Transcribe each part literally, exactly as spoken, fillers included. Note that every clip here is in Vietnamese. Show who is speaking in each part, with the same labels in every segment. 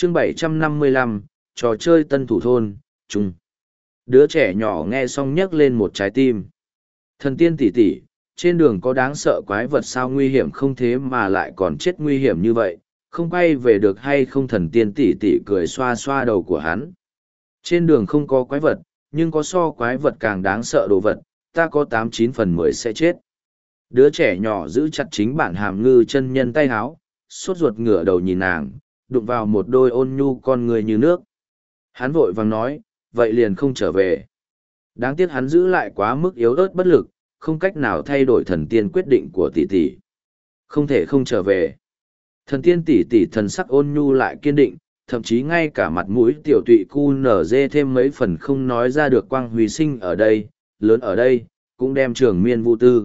Speaker 1: chương bảy trăm năm mươi lăm, trò chơi tân thủ thôn, chung. Đứa trẻ nhỏ nghe xong nhấc lên một trái tim. Thần tiên tỷ tỷ, trên đường có đáng sợ quái vật sao nguy hiểm không thế mà lại còn chết nguy hiểm như vậy, không quay về được hay không? Thần tiên tỷ tỷ cười xoa xoa đầu của hắn. Trên đường không có quái vật, nhưng có so quái vật càng đáng sợ đồ vật, ta có tám chín phần mười sẽ chết. Đứa trẻ nhỏ giữ chặt chính bản hàm ngư chân nhân tay háo, sốt ruột ngửa đầu nhìn nàng, đụng vào một đôi ôn nhu con người như nước. Hắn vội vàng nói, vậy liền không trở về. Đáng tiếc hắn giữ lại quá mức yếu ớt bất lực, không cách nào thay đổi thần tiên quyết định của tỷ tỷ. Không thể không trở về. Thần tiên tỷ tỷ thần sắc ôn nhu lại kiên định, thậm chí ngay cả mặt mũi tiểu tụy cu nở dê thêm mấy phần không nói ra được quang huy sinh ở đây, lớn ở đây, cũng đem trường miên vô tư.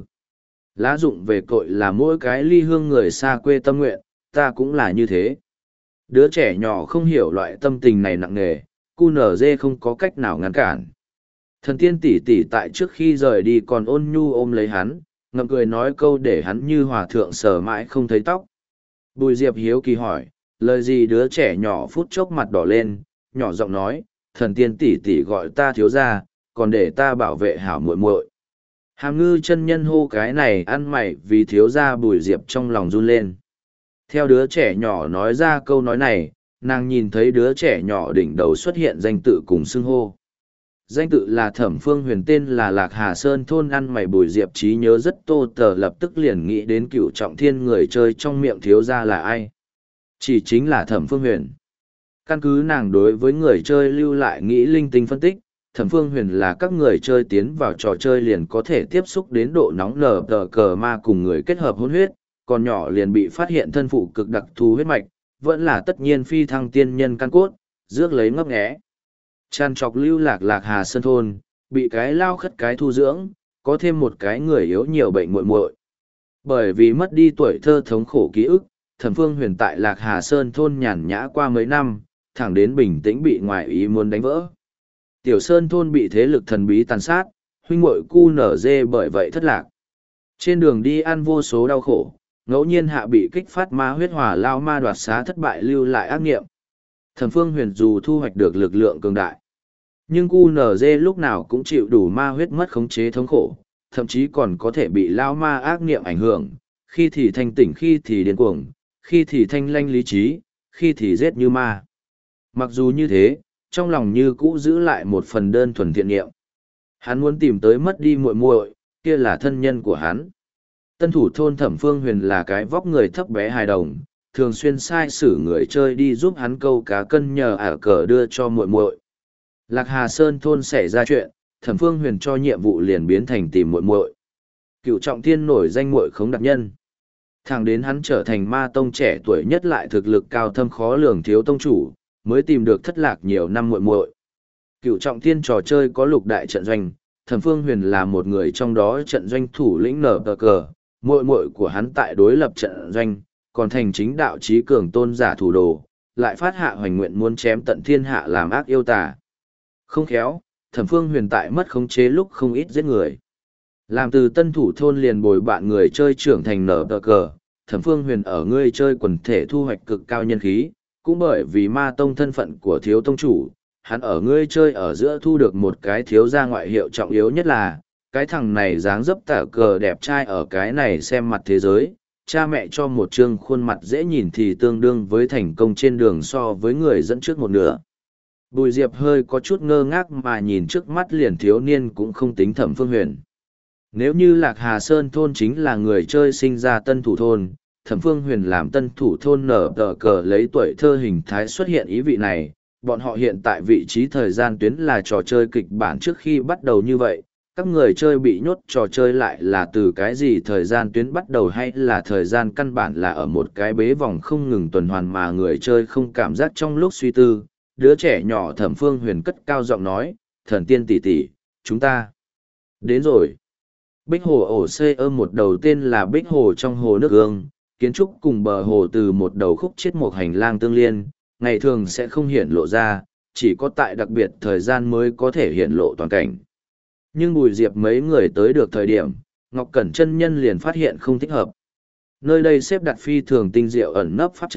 Speaker 1: Lá dụng về cội là mỗi cái ly hương người xa quê tâm nguyện, ta cũng là như thế. Đứa trẻ nhỏ không hiểu loại tâm tình này nặng nề, cu nở dê không có cách nào ngăn cản. Thần tiên tỷ tỷ tại trước khi rời đi còn ôn nhu ôm lấy hắn, ngậm cười nói câu để hắn như hòa thượng sờ mãi không thấy tóc. Bùi Diệp hiếu kỳ hỏi, lời gì? Đứa trẻ nhỏ phút chốc mặt đỏ lên, nhỏ giọng nói, thần tiên tỷ tỷ gọi ta thiếu gia, còn để ta bảo vệ hảo muội muội. Hàm ngư chân nhân hô cái này ăn mày vì thiếu gia. Bùi Diệp trong lòng run lên. Theo đứa trẻ nhỏ nói ra câu nói này, nàng nhìn thấy đứa trẻ nhỏ đỉnh đầu xuất hiện danh tự cùng xưng hô. Danh tự là Thẩm Phương Huyền, tên là Lạc Hà Sơn thôn ăn mày. Bùi Diệp trí nhớ rất tô tờ, lập tức liền nghĩ đến Cửu Trọng Thiên, người chơi trong miệng thiếu gia là ai. Chỉ chính là Thẩm Phương Huyền. Căn cứ nàng đối với người chơi lưu lại nghĩ linh tinh phân tích, Thẩm Phương Huyền là các người chơi tiến vào trò chơi liền có thể tiếp xúc đến độ nóng nở tờ cờ ma cùng người kết hợp hôn huyết, còn nhỏ liền bị phát hiện thân phụ cực đặc thù huyết mạch, vẫn là tất nhiên phi thăng tiên nhân căn cốt, rước lấy ngấp nghé. Tràn trọc lưu lạc Lạc Hà Sơn thôn, bị cái lao khất cái thu dưỡng, có thêm một cái người yếu nhiều bệnh muội muội. Bởi vì mất đi tuổi thơ thống khổ ký ức, Thẩm Phương Huyền tại Lạc Hà Sơn thôn nhàn nhã qua mấy năm, thẳng đến bình tĩnh bị ngoại ý muốn đánh vỡ. Tiểu Sơn thôn bị thế lực thần bí tàn sát, huynh muội cu nở dê bởi vậy thất lạc. Trên đường đi ăn vô số đau khổ, ngẫu nhiên hạ bị kích phát ma huyết hỏa lao ma đoạt xá thất bại lưu lại ác nghiệm. Thẩm Phương Huyền dù thu hoạch được lực lượng cường đại, nhưng cu nở dê lúc nào cũng chịu đủ ma huyết mất khống chế thống khổ, thậm chí còn có thể bị lao ma ác nghiệm ảnh hưởng, khi thì thanh tỉnh khi thì điên cuồng, khi thì thanh lanh lý trí, khi thì giết như ma. Mặc dù như thế, trong lòng như cũ giữ lại một phần đơn thuần thiện niệm. Hắn muốn tìm tới mất đi muội muội, kia là thân nhân của hắn. Tân thủ thôn Thẩm Phương Huyền là cái vóc người thấp bé hài đồng, thường xuyên sai sử người chơi đi giúp hắn câu cá cân nhờ ả cờ đưa cho muội muội. Lạc Hà Sơn thôn xảy ra chuyện, Thẩm Phương Huyền cho nhiệm vụ liền biến thành tìm muội muội. Cửu Trọng Thiên nổi danh muội khống đặc nhân. Thẳng đến hắn trở thành ma tông trẻ tuổi nhất lại thực lực cao thâm khó lường thiếu tông chủ, mới tìm được thất lạc nhiều năm muội muội. Cửu Trọng Thiên trò chơi có lục đại trận doanh, Thẩm Phương Huyền là một người trong đó trận doanh thủ lĩnh nở tờ cờ, muội muội của hắn tại đối lập trận doanh, còn thành chính đạo trí cường tôn giả thủ đồ, lại phát hạ hoành nguyện muốn chém tận thiên hạ làm ác yêu tà. Không khéo, Thẩm Phương Huyền tại mất khống chế lúc không ít giết người. Làm từ tân thủ thôn liền bồi bạn người chơi trưởng thành nở tờ cờ, Thẩm Phương Huyền ở người chơi quần thể thu hoạch cực cao nhân khí, cũng bởi vì ma tông thân phận của thiếu tông chủ, hắn ở người chơi ở giữa thu được một cái thiếu gia ngoại hiệu trọng yếu nhất là, cái thằng này dáng dấp tả cờ đẹp trai ở cái này xem mặt thế giới, cha mẹ cho một chương khuôn mặt dễ nhìn thì tương đương với thành công trên đường so với người dẫn trước một nửa. Bùi Diệp hơi có chút ngơ ngác mà nhìn trước mắt liền thiếu niên cũng không tính Thẩm Phương Huyền. Nếu như Lạc Hà Sơn thôn chính là người chơi sinh ra tân thủ thôn, Thẩm Phương Huyền làm tân thủ thôn nở tờ cờ lấy tuổi thơ hình thái xuất hiện ý vị này, bọn họ hiện tại vị trí thời gian tuyến là trò chơi kịch bản trước khi bắt đầu như vậy, các người chơi bị nhốt trò chơi lại là từ cái gì thời gian tuyến bắt đầu hay là thời gian căn bản là ở một cái bế vòng không ngừng tuần hoàn mà người chơi không cảm giác trong lúc suy tư. Đứa trẻ nhỏ Thẩm Phương Huyền cất cao giọng nói, thần tiên tỷ tỷ, chúng ta đến rồi. Bích hồ ổ xê ôm một đầu tên là Bích hồ trong hồ nước gương, kiến trúc cùng bờ hồ từ một đầu khúc chết một hành lang tương liên, ngày thường sẽ không hiển lộ ra, chỉ có tại đặc biệt thời gian mới có thể hiển lộ toàn cảnh. Nhưng Bùi Diệp mấy người tới được thời điểm, Ngọc Cẩn chân nhân liền phát hiện không thích hợp. Nơi đây xếp đặt phi thường tinh diệu ẩn nấp pháp trận,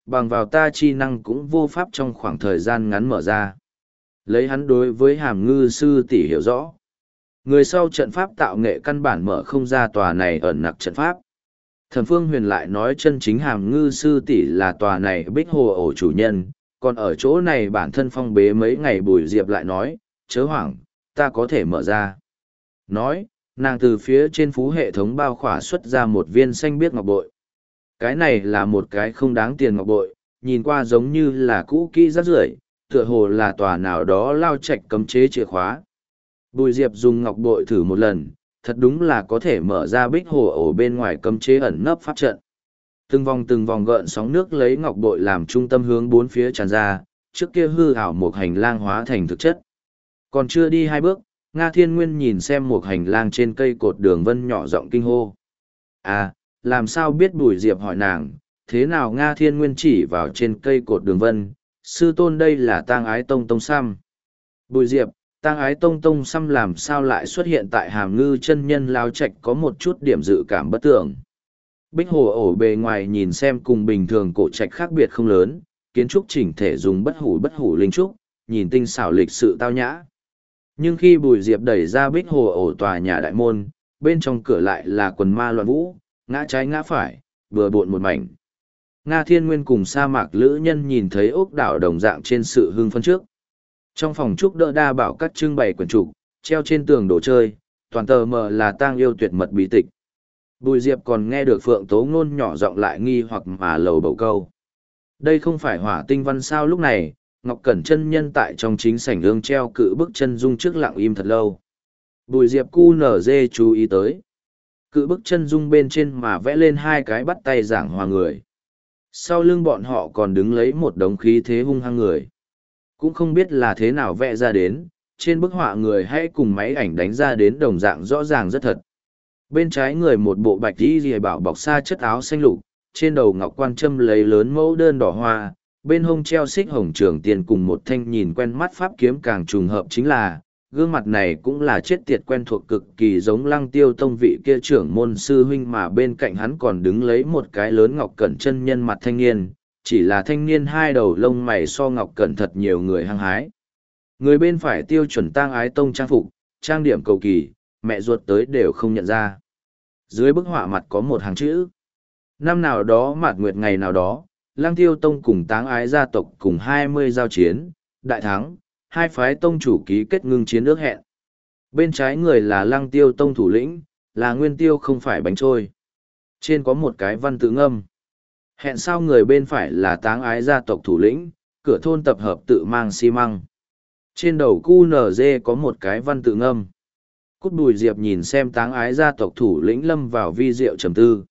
Speaker 1: bằng vào ta chi năng cũng vô pháp trong khoảng thời gian ngắn mở ra. Lấy hắn đối với hàm ngư sư tỷ hiểu rõ. Người sau trận pháp tạo nghệ căn bản mở không ra tòa này ẩn nặc trận pháp. Thẩm Phương Huyền lại nói chân chính hàm ngư sư tỷ là tòa này bích hồ ổ chủ nhân, còn ở chỗ này bản thân phong bế mấy ngày Bùi Diệp lại nói, chớ hoảng, ta có thể mở ra. Nói, nàng từ phía trên phú hệ thống bao khỏa xuất ra một viên xanh biếc ngọc bội. Cái này là một cái không đáng tiền ngọc bội, nhìn qua giống như là cũ kỹ rác rưởi, tựa hồ là tòa nào đó lao chạch cấm chế chìa khóa. Bùi Diệp dùng ngọc bội thử một lần, thật đúng là có thể mở ra bích hồ ổ bên ngoài cấm chế ẩn nấp pháp trận. Từng vòng từng vòng gợn sóng nước lấy ngọc bội làm trung tâm hướng bốn phía tràn ra, trước kia hư ảo một hành lang hóa thành thực chất. Còn chưa đi hai bước, Nga Thiên Nguyên nhìn xem một hành lang trên cây cột đường vân nhỏ giọng kinh hô. À, làm sao biết Bùi Diệp hỏi nàng, thế nào Nga Thiên Nguyên chỉ vào trên cây cột đường vân, sư tôn đây là tang ái tông tông xăm. Bùi Diệp, tang ái tông tông xăm làm sao lại xuất hiện tại hàm ngư chân nhân lao trạch có một chút điểm dự cảm bất tưởng. Bích hồ ổ bề ngoài nhìn xem cùng bình thường cổ trạch khác biệt không lớn, kiến trúc chỉnh thể dùng bất hủ bất hủ linh trúc, nhìn tinh xảo lịch sự tao nhã. Nhưng khi Bùi Diệp đẩy ra bích hồ ổ tòa nhà đại môn, bên trong cửa lại là quần ma loạn vũ, ngã trái ngã phải, vừa bộn một mảnh. Nga Thiên Nguyên cùng sa mạc lữ nhân nhìn thấy ốc đảo đồng dạng trên sự hưng phấn trước. Trong phòng trúc đỡ đa bảo các trưng bày quyển trục, treo trên tường đồ chơi, toàn tờ mờ là tang yêu tuyệt mật bí tịch. Bùi Diệp còn nghe được Phượng Tố Ngôn nhỏ giọng lại nghi hoặc mà lầu bầu câu. Đây không phải hỏa tinh văn sao lúc này, Ngọc Cẩn chân nhân tại trong chính sảnh ương treo cự bức chân dung trước lặng im thật lâu. Bùi Diệp cu nở dê chú ý tới. Cự bức chân dung bên trên mà vẽ lên hai cái bắt tay giảng hòa người. Sau lưng bọn họ còn đứng lấy một đống khí thế hung hăng người. Cũng không biết là thế nào vẽ ra đến, trên bức họa người hãy cùng máy ảnh đánh ra đến đồng dạng rõ ràng rất thật. Bên trái người một bộ bạch y rìa bảo bọc xa chất áo xanh lục, trên đầu ngọc quan châm lấy lớn mẫu đơn đỏ hoa, bên hông treo xích hồng trường tiền cùng một thanh nhìn quen mắt pháp kiếm càng trùng hợp chính là, gương mặt này cũng là chết tiệt quen thuộc cực kỳ giống lăng tiêu tông vị kia trưởng môn sư huynh mà bên cạnh hắn còn đứng lấy một cái lớn ngọc cẩn chân nhân mặt thanh niên, chỉ là thanh niên hai đầu lông mày so ngọc cẩn thật nhiều người hăng hái. Người bên phải tiêu chuẩn tang ái tông trang phục, trang điểm cầu kỳ, mẹ ruột tới đều không nhận ra. Dưới bức họa mặt có một hàng chữ. Năm nào đó mạt nguyệt ngày nào đó, Lăng Tiêu Tông cùng Táng Ái gia tộc cùng hai mươi giao chiến, đại thắng, hai phái tông chủ ký kết ngưng chiến ước hẹn. Bên trái người là Lăng Tiêu Tông thủ lĩnh, là Nguyên Tiêu không phải bánh trôi. Trên có một cái văn tự ngâm. Hẹn sao người bên phải là Táng Ái gia tộc thủ lĩnh, cửa thôn tập hợp tự mang xi măng. Trên đầu cu nở dê có một cái văn tự ngâm. Cút Bùi Diệp nhìn xem Táng Ái gia tộc thủ lĩnh lâm vào vi diệu trầm tư.